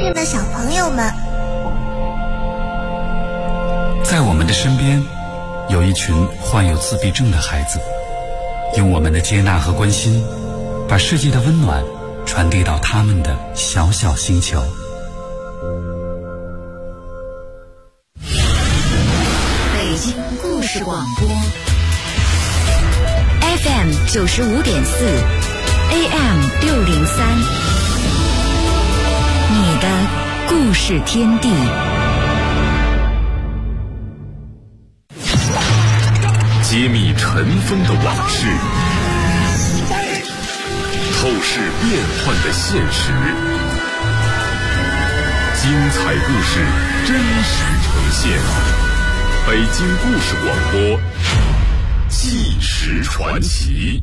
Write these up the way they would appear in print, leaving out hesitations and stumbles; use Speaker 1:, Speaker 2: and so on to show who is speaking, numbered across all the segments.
Speaker 1: 病的小朋友们。
Speaker 2: 在我们的身边，有一群患有自闭症的孩子，用我们的接纳和关心，把世界的温暖传递到他们的小小星球。
Speaker 3: 北京故事广播 FM 95.4 AM 603，你的故事天地。
Speaker 4: 揭秘尘封的往事，透视变幻的现实，精彩故事真实呈现。北京故事广播，纪实传奇。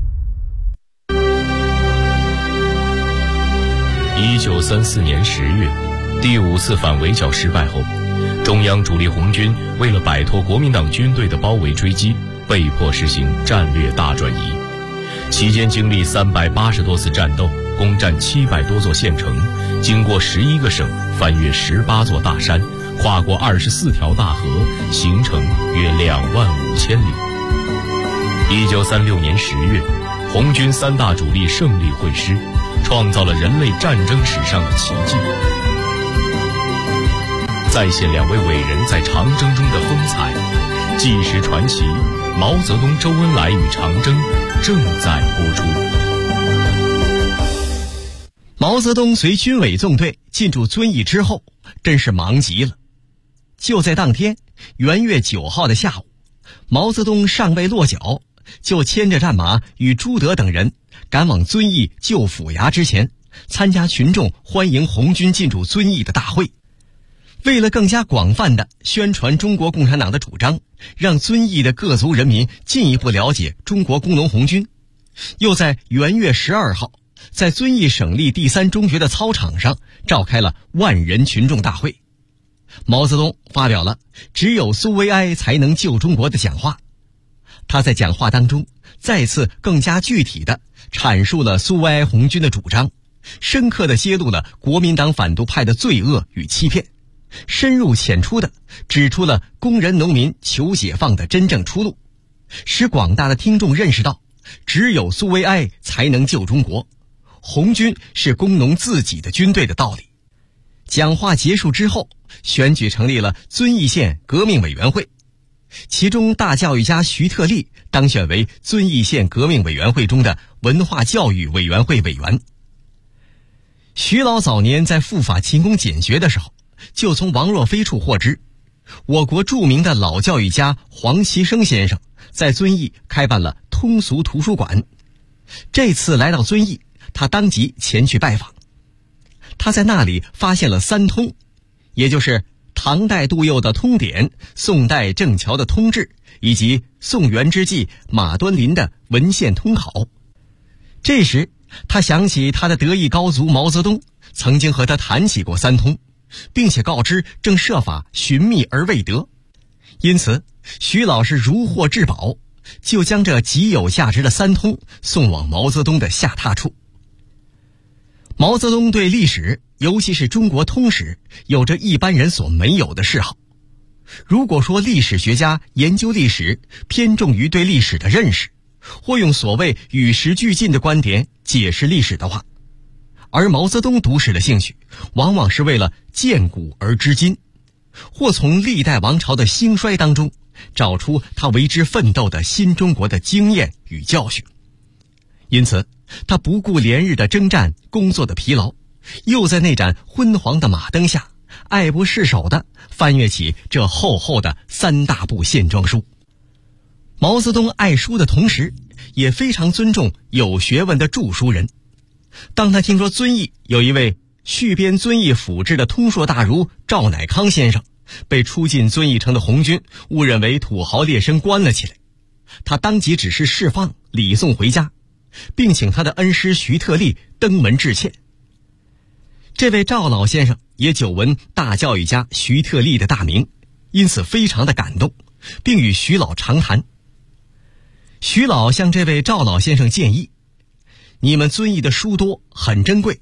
Speaker 5: 1934年10月，第5次反围剿失败后，中央主力红军为了摆脱国民党军队的包围追击，被迫实行战略大转移。期间经历380多次战斗，攻占700多座县城，经过11个省，翻越18座大山，跨过24条大河，行程约25000里。1936年10月，红军3大主力胜利会师，创造了人类战争史上的奇迹，再现2位伟人在长征中的风采。纪实传奇，毛泽东、周恩来与长征正在播出。
Speaker 6: 毛泽东随军委纵队进驻遵义之后，真是忙极了。就在当天元月9号的下午，毛泽东尚未落脚，就牵着战马与朱德等人赶往遵义旧府衙之前，参加群众欢迎红军进驻遵义的大会。为了更加广泛地宣传中国共产党的主张，让遵义的各族人民进一步了解中国工农红军，又在元月12号在遵义省立第3中学的操场上召开了万人群众大会。毛泽东发表了只有苏维埃才能救中国的讲话。他在讲话当中再次更加具体地阐述了苏维埃红军的主张，深刻地揭露了国民党反独派的罪恶与欺骗，深入浅出地指出了工人农民求解放的真正出路，使广大的听众认识到只有苏维埃才能救中国，红军是工农自己的军队的道理。讲话结束之后，选举成立了遵义县革命委员会，其中大教育家徐特立当选为遵义县革命委员会中的文化教育委员会委员。徐老早年在赴法勤工俭学的时候，就从王若飞处获知，我国著名的老教育家黄其生先生在遵义开办了通俗图书馆。这次来到遵义，他当即前去拜访。他在那里发现了3通，也就是唐代杜佑的通典、宋代郑桥的通志，以及宋元之际马端林的文献通考。这时他想起他的得意高足毛泽东曾经和他谈起过3通，并且告知正设法寻觅而未得，因此徐老是如获至宝，就将这极有价值的3通送往毛泽东的下榻处。毛泽东对历史，尤其是中国通史，有着一般人所没有的嗜好。如果说历史学家研究历史偏重于对历史的认识，或用所谓与时俱进的观点解释历史的话，而毛泽东读史的兴趣往往是为了见古而知今，或从历代王朝的兴衰当中找出他为之奋斗的新中国的经验与教训。因此他不顾连日的征战工作的疲劳，又在那盏昏黄的马灯下爱不释手地翻阅起这厚厚的3大部线装书。毛泽东爱书的同时，也非常尊重有学问的著书人。当他听说遵义有一位续编遵义府志的通硕大儒赵乃康先生被出进遵义城的红军误认为土豪劣绅关了起来，他当即指示释放礼送回家，并请他的恩师徐特立登门致歉。这位赵老先生也久闻大教育家徐特立的大名，因此非常的感动，并与徐老长谈。徐老向这位赵老先生建议，你们遵义的书多很珍贵，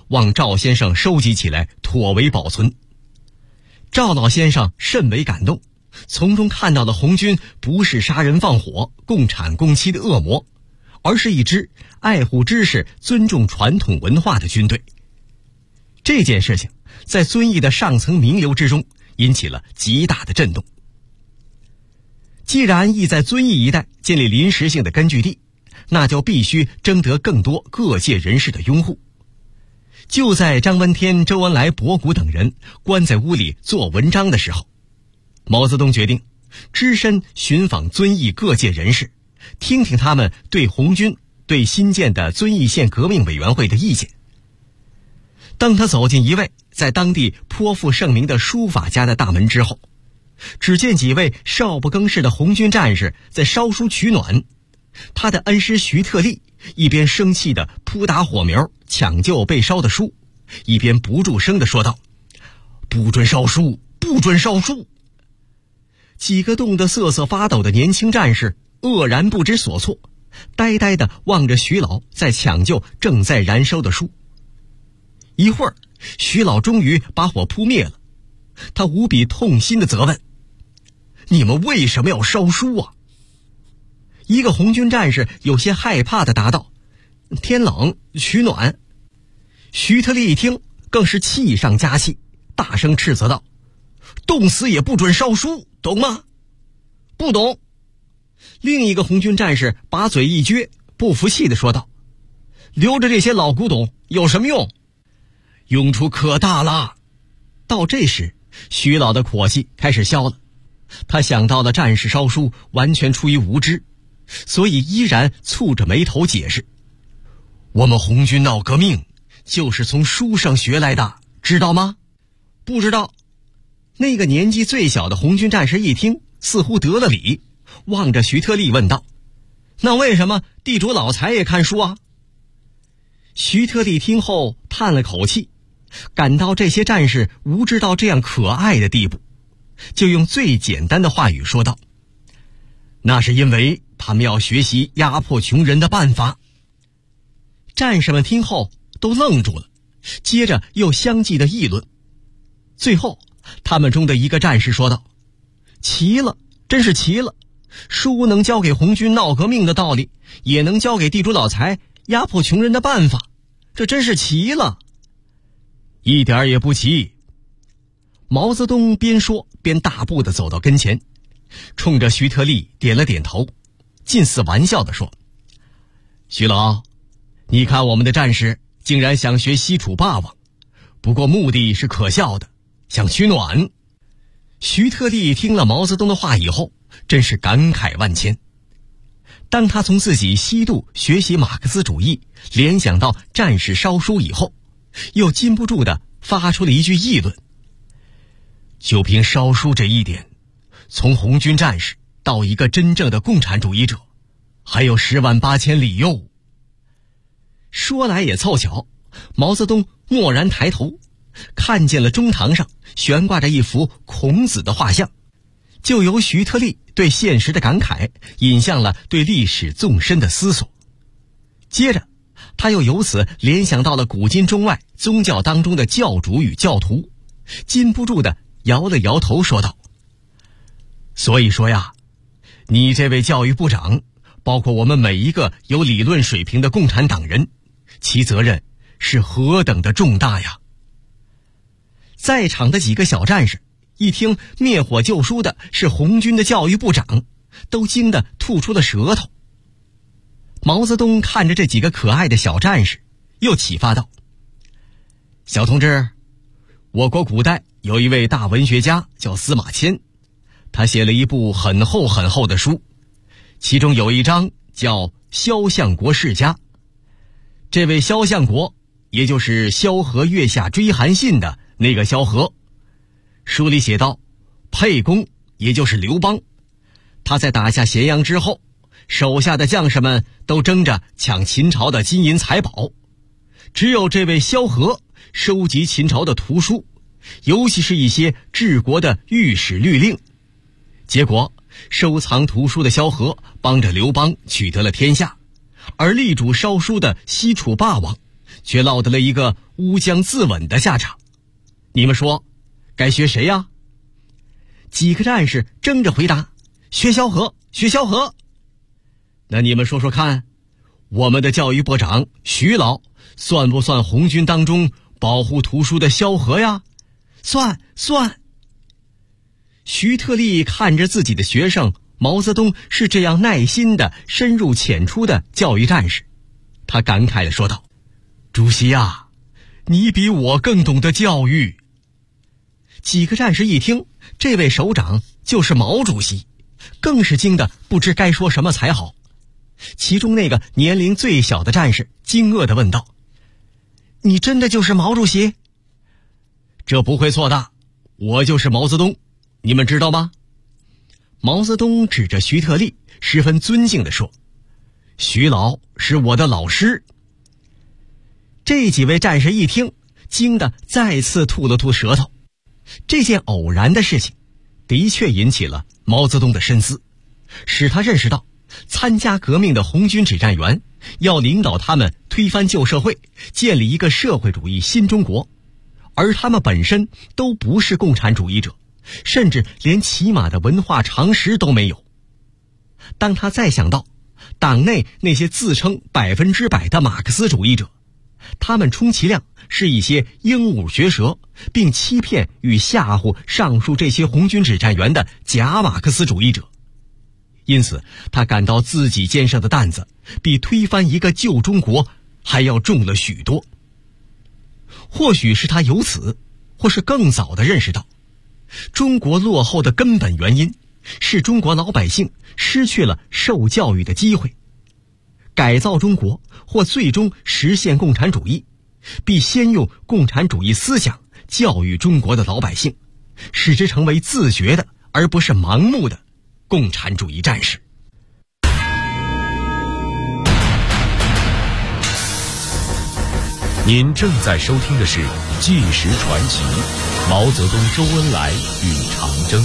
Speaker 6: 望赵先生收集起来，妥为保存。赵老先生甚为感动，从中看到了红军不是杀人放火、共产共妻的恶魔，而是一支爱护知识、尊重传统文化的军队。这件事情在遵义的上层名流之中引起了极大的震动。既然意在遵义一带建立临时性的根据地，那就必须征得更多各界人士的拥护。就在张闻天、周恩来、博古等人关在屋里做文章的时候，毛泽东决定只身寻访遵义各界人士，听听他们对红军、对新建的遵义县革命委员会的意见。当他走进一位在当地颇负盛名的书法家的大门之后，只见几位少不更事的红军战士在烧书取暖。他的恩师徐特立一边生气地扑打火苗抢救被烧的书，一边不住声地说道：“不准烧书，不准烧书！”几个冻得瑟瑟发抖的年轻战士愕然不知所措，呆呆地望着徐老在抢救正在燃烧的书。一会儿，徐老终于把火扑灭了，他无比痛心地责问：“你们为什么要烧书啊？”一个红军战士有些害怕地答道：“天冷，取暖。”徐特立一听，更是气上加气，大声斥责道：“冻死也不准烧书，懂吗？”“不懂。”另一个红军战士把嘴一撅，不服气地说道：“留着这些老古董有什么用？用处可大了。”到这时，徐老的火气开始消了，他想到了战士烧书完全出于无知，所以依然蹙着眉头解释：“我们红军闹革命就是从书上学来的，知道吗？”“不知道。”那个年纪最小的红军战士一听，似乎得了理，望着徐特立问道：“那为什么地主老财也看书啊？”徐特立听后叹了口气，感到这些战士无知到这样可爱的地步，就用最简单的话语说道：“那是因为他们要学习压迫穷人的办法。”战士们听后都愣住了，接着又相继的议论。最后他们中的一个战士说道：“奇了，真是奇了！书能教给红军闹革命的道理，也能教给地主老财压迫穷人的办法，这真是奇了。”“一点也不奇。”毛泽东边说边大步地走到跟前，冲着徐特立点了点头，近似玩笑地说：“徐老，你看我们的战士竟然想学西楚霸王，不过目的是可笑的，想取暖。”徐特立听了毛泽东的话以后，真是感慨万千。当他从自己西渡学习马克思主义联想到战士烧书以后，又禁不住地发出了一句议论：“就凭烧书这一点，从红军战士到一个真正的共产主义者，还有108000里哟。”说来也凑巧，毛泽东蓦然抬头，看见了中堂上悬挂着一幅孔子的画像，就由徐特立对现实的感慨引向了对历史纵深的思索。接着他又由此联想到了古今中外宗教当中的教主与教徒，禁不住地摇了摇头说道：“所以说呀，你这位教育部长，包括我们每一个有理论水平的共产党人，其责任是何等的重大呀！”在场的几个小战士一听灭火救书的是红军的教育部长，都惊得吐出了舌头。毛泽东看着这几个可爱的小战士，又启发道：“小同志，我国古代有一位大文学家叫司马迁，他写了一部很厚很厚的书，其中有一章叫《萧相国世家》。这位萧相国，也就是萧何月下追韩信的那个萧何。书里写道，沛公也就是刘邦，他在打下咸阳之后，手下的将士们都争着抢秦朝的金银财宝，只有这位萧何收集秦朝的图书，尤其是一些治国的御史律令。结果收藏图书的萧何帮着刘邦取得了天下，而力主烧书的西楚霸王却落得了一个乌江自刎的下场。你们说，该学谁呀？几个战士争着回答：学萧何，学萧何。那你们说说看，我们的教育部长徐老算不算红军当中保护图书的萧何呀？算。徐特立看着自己的学生毛泽东是这样耐心的深入浅出的教育战士，他感慨地说道：主席啊，你比我更懂得教育。几个战士一听这位首长就是毛主席，更是惊得不知该说什么才好。其中那个年龄最小的战士惊愕地问道：你真的就是毛主席？这不会错的，我就是毛泽东，你们知道吗？毛泽东指着徐特立十分尊敬地说：徐老是我的老师。这几位战士一听，惊得再次吐了吐舌头。这件偶然的事情的确引起了毛泽东的深思，使他认识到参加革命的红军指战员要领导他们推翻旧社会，建立一个社会主义新中国，而他们本身都不是共产主义者，甚至连起码的文化常识都没有。当他再想到党内那些自称100%的马克思主义者，他们充其量是一些鹦鹉学舌，并欺骗与吓唬上述这些红军指战员的假马克思主义者，因此他感到自己肩上的担子比推翻一个旧中国还要重了许多。或许是他由此，或是更早地认识到，中国落后的根本原因是中国老百姓失去了受教育的机会。改造中国或最终实现共产主义，必先用共产主义思想教育中国的老百姓，使之成为自觉的而不是盲目的共产主义战士。
Speaker 5: 您正在收听的是《纪实传奇》，毛泽东、周恩来与长征。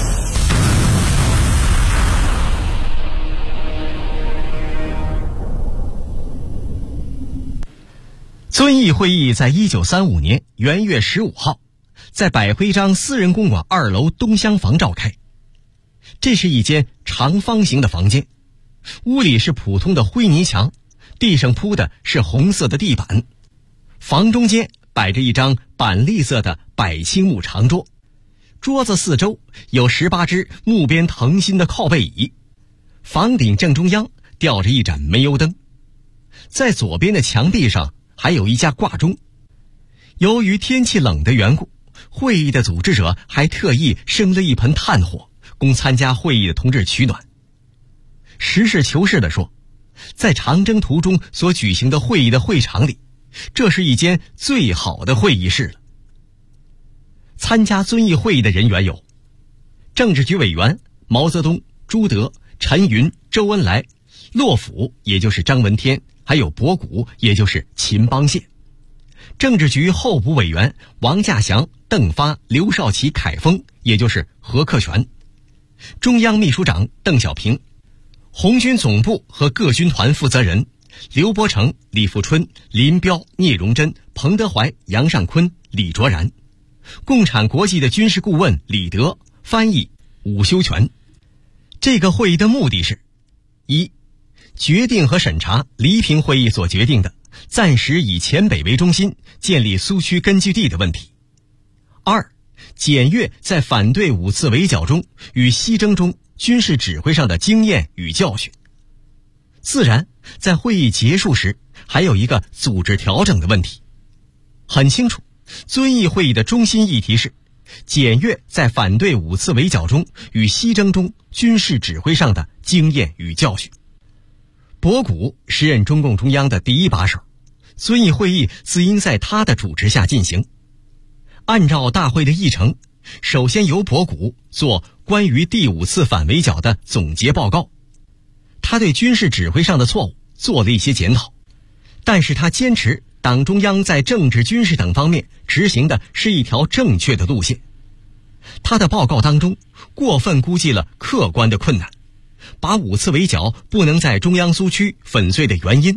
Speaker 6: 遵义会议在1935年元月15号，在百辉章私人公馆2楼东厢房召开。这是一间长方形的房间，屋里是普通的灰泥墙，地上铺的是红色的地板。房中间摆着一张板栗色的柏青木长桌，桌子四周有18只木边藤心的靠背椅，房顶正中央吊着一盏煤油灯，在左边的墙壁上还有一架挂钟。由于天气冷的缘故，会议的组织者还特意生了一盆炭火，供参加会议的同志取暖。实事求是地说，在长征途中所举行的会议的会场里，这是一间最好的会议室了。参加遵义会议的人员有政治局委员毛泽东、朱德、陈云、周恩来，洛甫也就是张闻天，还有博古也就是秦邦宪，政治局候补委员王稼祥、邓发、刘少奇、凯丰也就是何克全，中央秘书长邓小平，红军总部和各军团负责人刘伯承、李富春、林彪、聂荣臻、彭德怀、杨尚昆、李卓然，共产国际的军事顾问李德，翻译伍修权。这个会议的目的是：一、决定和审查黎平会议所决定的暂时以黔北为中心建立苏区根据地的问题；二、检阅在反对5次围剿中与西征中军事指挥上的经验与教训。自然，在会议结束时还有一个组织调整的问题。很清楚，遵义会议的中心议题是检阅在反对5次围剿中与西征中军事指挥上的经验与教训。博古时任中共中央的第一把手，遵义会议自应在他的主持下进行。按照大会的议程，首先由博古做关于第5次反围剿的总结报告。他对军事指挥上的错误做了一些检讨，但是他坚持党中央在政治军事等方面执行的是一条正确的路线。他的报告当中过分估计了客观的困难，把5次围剿不能在中央苏区粉碎的原因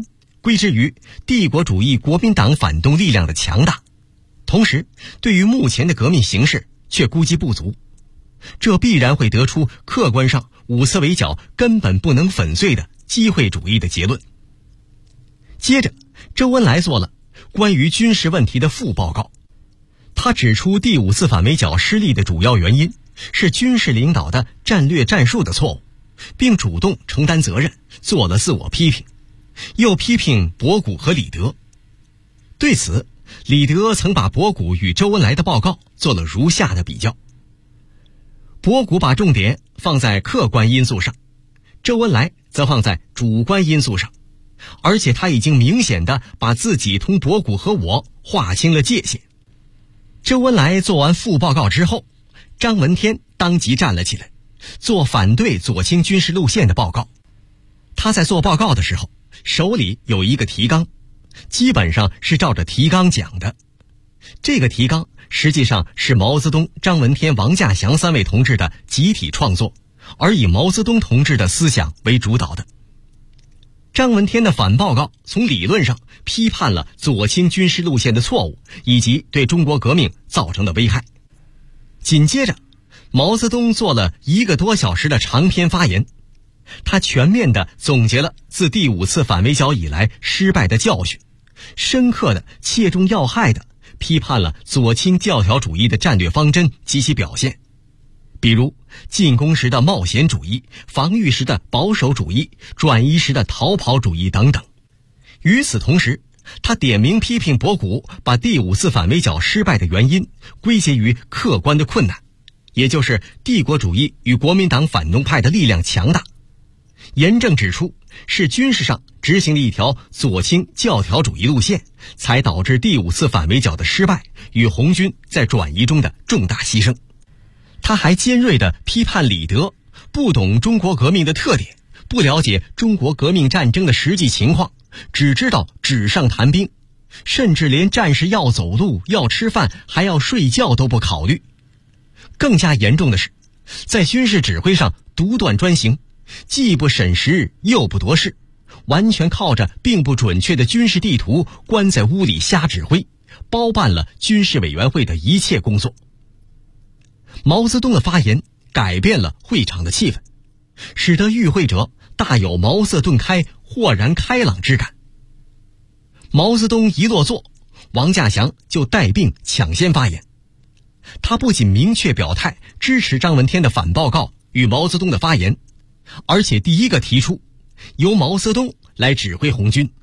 Speaker 6: 归之于帝国主义国民党反动力量的强大，同时对于目前的革命形势却估计不足，这必然会得出客观上五次围剿根本不能粉碎的机会主义的结论。接着，周恩来做了关于军事问题的副报告，他指出第5次反围剿失利的主要原因是军事领导的战略战术的错误，并主动承担责任，做了自我批评，又批评博古和李德。对此，李德曾把博古与周恩来的报告做了如下的比较。博古把重点放在客观因素上，周恩来则放在主观因素上，而且他已经明显地把自己同博古和我划清了界限。周恩来做完副报告之后，张闻天当即站了起来，做反对左倾军事路线的报告。他在做报告的时候，手里有一个提纲，基本上是照着提纲讲的。这个提纲实际上是毛泽东、张闻天、王稼祥3位同志的集体创作，而以毛泽东同志的思想为主导的。张闻天的反报告从理论上批判了左倾军事路线的错误，以及对中国革命造成的危害。紧接着，毛泽东做了1个多小时的长篇发言，他全面地总结了自第5次反围剿以来失败的教训，深刻地切中要害地批判了左倾教条主义的战略方针及其表现，比如进攻时的冒险主义、防御时的保守主义、转移时的逃跑主义等等。与此同时，他点名批评博古把第5次反围剿失败的原因归结于客观的困难，也就是帝国主义与国民党反动派的力量强大，严正指出是军事上执行了一条左倾教条主义路线，才导致第5次反围剿的失败与红军在转移中的重大牺牲。他还尖锐地批判李德不懂中国革命的特点，不了解中国革命战争的实际情况，只知道纸上谈兵，甚至连战士要走路、要吃饭、还要睡觉都不考虑。更加严重的是，在军事指挥上独断专行，既不审时又不夺势，完全靠着并不准确的军事地图关在屋里瞎指挥，包办了军事委员会的一切工作。毛泽东的发言改变了会场的气氛，使得与会者大有茅塞顿开、豁然开朗之感。毛泽东一落座，王稼祥就带病抢先发言。他不仅明确表态支持张闻天的反报告与毛泽东的发言，而且第一个提出由毛泽东来指挥红军。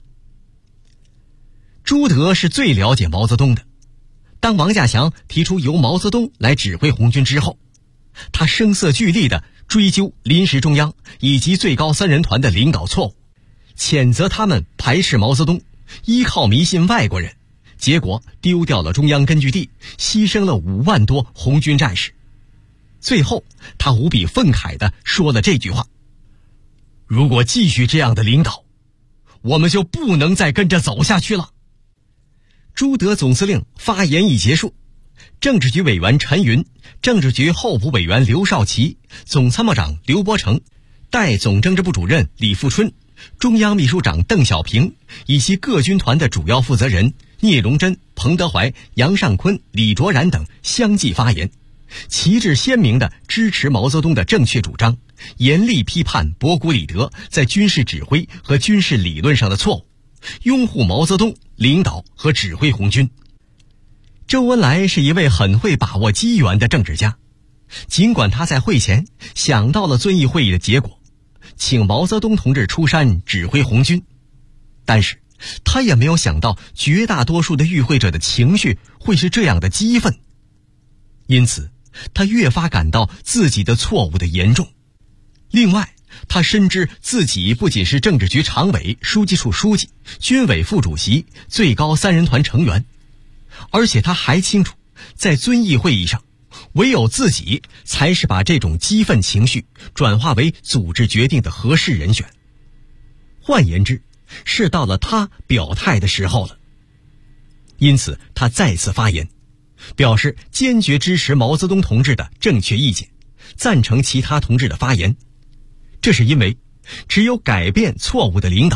Speaker 6: 朱德是最了解毛泽东的，当王稼祥提出由毛泽东来指挥红军之后，他声色俱厉地追究临时中央以及最高3人团的领导错误，谴责他们排斥毛泽东，依靠迷信外国人，结果丢掉了中央根据地，牺牲了5万多红军战士。最后，他无比愤慨地说了这句话：如果继续这样的领导，我们就不能再跟着走下去了。朱德总司令发言一结束，政治局委员陈云、政治局候补委员刘少奇、总参谋长刘伯承、代总政治部主任李富春、中央秘书长邓小平以及各军团的主要负责人聂荣臻、彭德怀、杨尚昆、李卓然等相继发言，旗帜鲜明地支持毛泽东的正确主张，严厉批判博古、李德在军事指挥和军事理论上的错误，拥护毛泽东领导和指挥红军。周恩来是一位很会把握机缘的政治家，尽管他在会前想到了遵义会议的结果，请毛泽东同志出山指挥红军，但是他也没有想到绝大多数的与会者的情绪会是这样的激愤，因此他越发感到自己的错误的严重。另外，他深知自己不仅是政治局常委、书记处书记、军委副主席、最高3人团成员，而且他还清楚，在遵义会议上，唯有自己才是把这种激愤情绪转化为组织决定的合适人选。换言之，是到了他表态的时候了。因此，他再次发言，表示坚决支持毛泽东同志的正确意见，赞成其他同志的发言。这是因为只有改变错误的领导，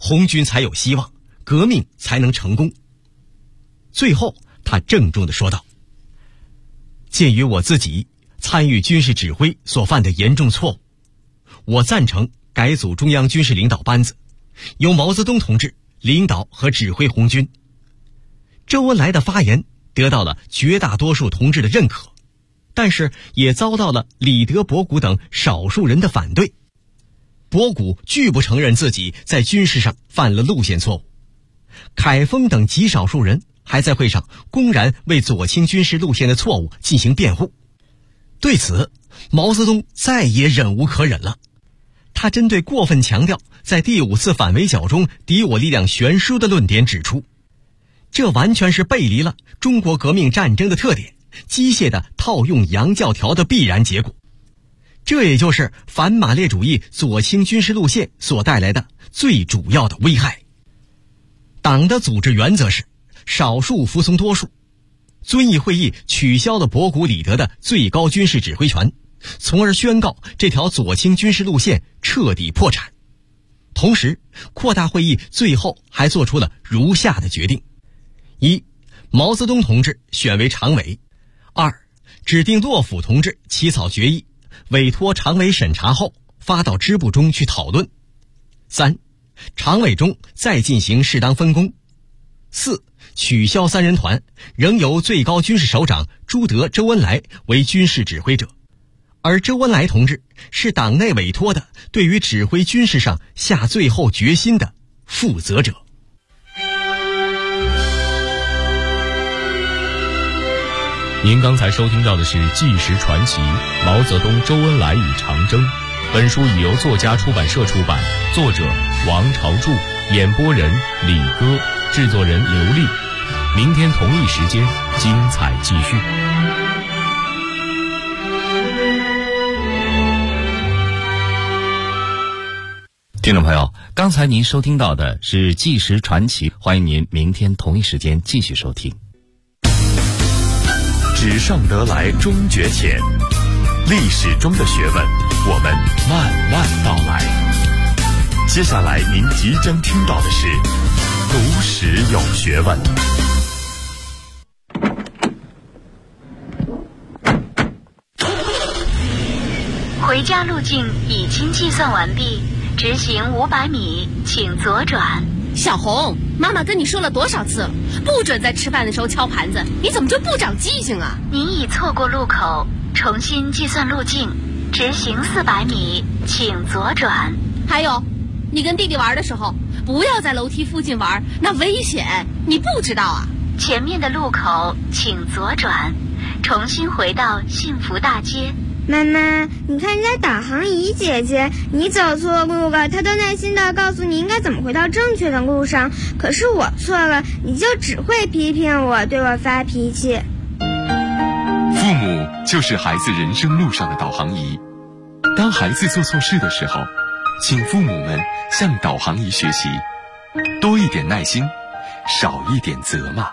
Speaker 6: 红军才有希望，革命才能成功。最后他郑重地说道：鉴于我自己参与军事指挥所犯的严重错误，我赞成改组中央军事领导班子，由毛泽东同志领导和指挥红军。周恩来的发言得到了绝大多数同志的认可，但是也遭到了李德、博古等少数人的反对。博古拒不承认自己在军事上犯了路线错误，凯丰等极少数人还在会上公然为左倾军事路线的错误进行辩护。对此，毛泽东再也忍无可忍了。他针对过分强调在第5次反围剿中敌我力量悬殊的论点指出，这完全是背离了中国革命战争的特点，机械地套用洋教条的必然结果。这也就是反马列主义左倾军事路线所带来的最主要的危害。党的组织原则是少数服从多数。遵义会议取消了博古、李德的最高军事指挥权，从而宣告这条左倾军事路线彻底破产。同时，扩大会议最后还做出了如下的决定：一、毛泽东同志选为常委；二、指定骆甫同志起草决议，委托常委审查后发到支部中去讨论；三、常委中再进行适当分工；四、取消3人团，仍由最高军事首长朱德、周恩来为军事指挥者，而周恩来同志是党内委托的对于指挥军事上下最后决心的负责者。
Speaker 5: 您刚才收听到的是《纪实传奇：毛泽东、周恩来与长征》。本书已由作家出版社出版，作者王朝柱，演播人李歌，制作人刘丽。明天同一时间，精彩继续。
Speaker 1: 听众朋友，刚才您收听到的是《纪实传奇》，欢迎您明天同一时间继续收听。
Speaker 4: 纸上得来终觉浅，历史中的学问，我们慢慢道来。接下来您即将听到的是读史有学问。
Speaker 7: 回家路径已经计算完毕，直行500米，请左转。
Speaker 8: 小红，妈妈跟你说了多少次了，不准在吃饭的时候敲盘子，你怎么就不长记性啊？
Speaker 7: 您已错过路口，重新计算路径，直行400米，请左转。
Speaker 8: 还有，你跟弟弟玩的时候，不要在楼梯附近玩，那危险，你不知道啊？
Speaker 7: 前面的路口请左转，重新回到幸福大街。
Speaker 9: 妈妈，你看人家导航仪姐姐，你走错路了，她都耐心地告诉你应该怎么回到正确的路上。可是我错了，你就只会批评我，对我发脾气。
Speaker 10: 父母就是孩子人生路上的导航仪。当孩子做错事的时候，请父母们向导航仪学习，多一点耐心，少一点责骂。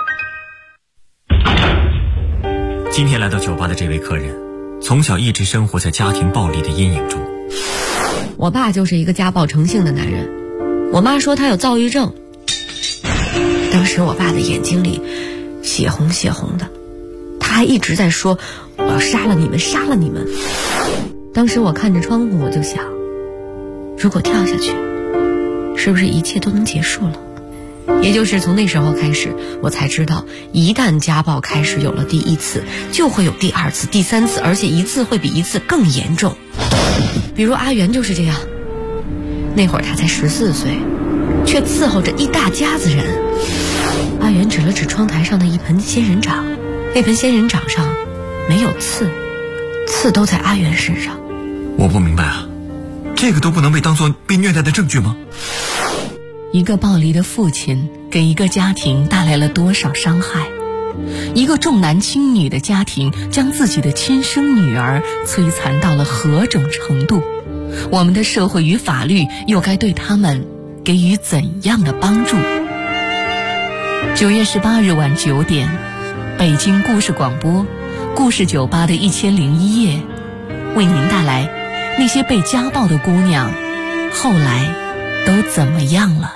Speaker 11: 今天来到酒吧的这位客人，从小一直生活在家庭暴力的阴影中。
Speaker 12: 我爸就是一个家暴成性的男人，我妈说他有躁郁症。当时我爸的眼睛里血红血红的，他还一直在说我要杀了你们，杀了你们。当时我看着窗户，我就想，如果跳下去，是不是一切都能结束了？也就是从那时候开始，我才知道，一旦家暴开始有了第1次，就会有第2次、第3次，而且一次会比一次更严重。比如阿元就是这样，那会儿他才14岁，却伺候着一大家子人。阿元指了指窗台上的一盆仙人掌，那盆仙人掌上没有刺，刺都在阿元身上。
Speaker 11: 我不明白啊，这个都不能被当作被虐待的证据吗？
Speaker 13: 一个暴力的父亲给一个家庭带来了多少伤害？一个重男轻女的家庭将自己的亲生女儿摧残到了何种程度？我们的社会与法律又该对他们给予怎样的帮助？9月18日晚9点，北京故事广播故事酒吧的1001夜，为您带来那些被家暴的姑娘后来都怎么样了？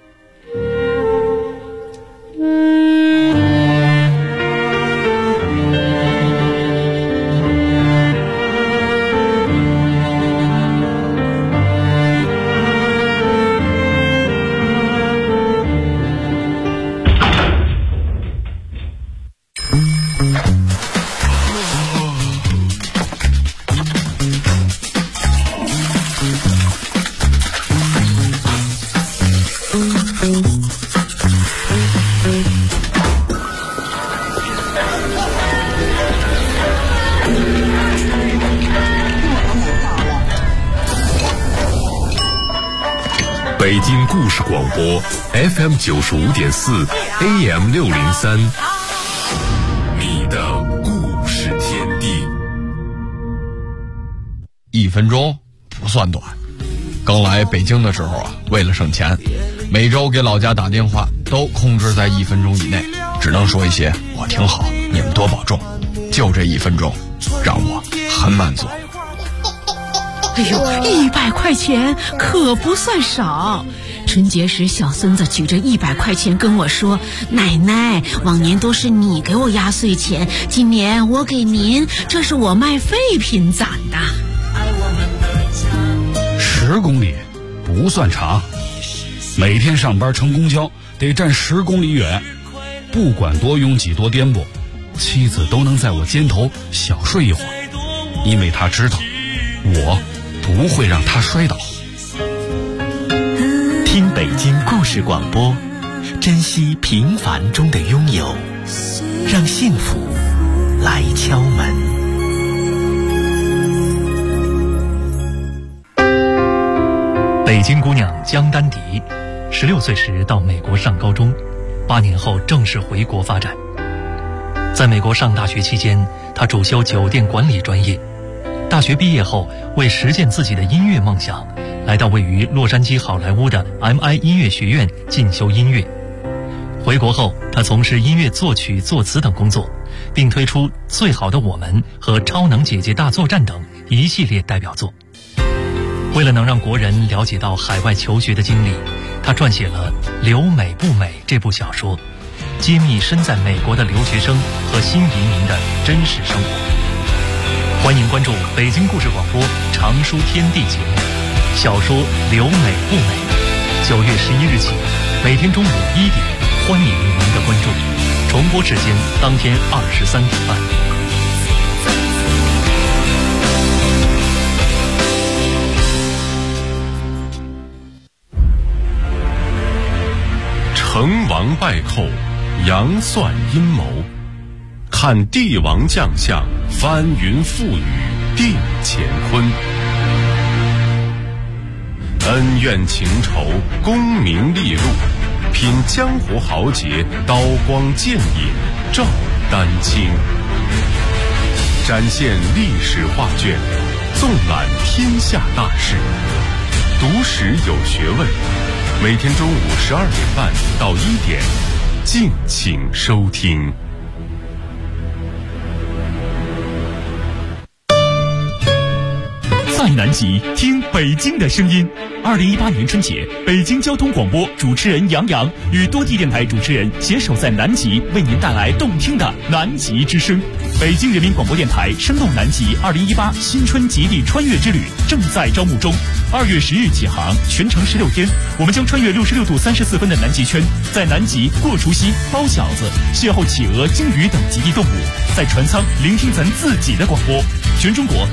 Speaker 4: 北京故事广播 FM 95.4 AM 603，你的故事天地。
Speaker 14: 1分钟不算短。刚来北京的时候啊，为了省钱，每周给老家打电话都控制在1分钟以内，只能说一些我挺好，你们多保重。就这1分钟，让我很满足。
Speaker 13: 哎呦，100块钱可不算少。春节时，小孙子举着100块钱跟我说：“奶奶，往年都是你给我压岁钱，今年我给您，这是我卖废品攒的。
Speaker 2: ”10公里不算长，每天上班乘公交得站10公里远，不管多拥挤多颠簸，妻子都能在我肩头小睡一会儿，因为她知道我不会让她摔倒。
Speaker 15: 听北京故事广播，珍惜平凡中的拥有，让幸福来敲门。
Speaker 16: 北京姑娘江丹迪，16岁时到美国上高中，8年后正式回国发展。在美国上大学期间，她主修酒店管理专业。大学毕业后，为实现自己的音乐梦想，来到位于洛杉矶好莱坞的 MI 音乐学院进修音乐。回国后，他从事音乐作曲、作词等工作，并推出《最好的我们》和《超能姐姐大作战》等一系列代表作。为了能让国人了解到海外求学的经历，他撰写了《留美不美》这部小说，揭秘身在美国的留学生和新移民的真实生活。欢迎关注北京故事广播常书天地节目，小说《留美不美》，9月11日起，每天中午1点，欢迎您的关注。重播时间当天23点半。
Speaker 4: 成王败寇，杨算阴谋，看帝王将相，翻云覆雨，定乾坤。恩怨情仇，功名利禄，品江湖豪杰，刀光剑影，照丹青。展现历史画卷，纵览天下大事，读史有学问。每天中午12点半到1点，敬请收听。
Speaker 17: 在南极听北京的声音。2018年春节，北京交通广播主持人杨洋与多地电台主持人携手在南极，为您带来动听的南极之声。北京人民广播电台声动南极2018新春极地穿越之旅正在招募中，2月10日起航，全程16天，我们将穿越66度34分的南极圈，在南极过除夕、包饺子，邂逅企鹅、鲸鱼等极地动物，在船舱聆听咱自己的广播，全中国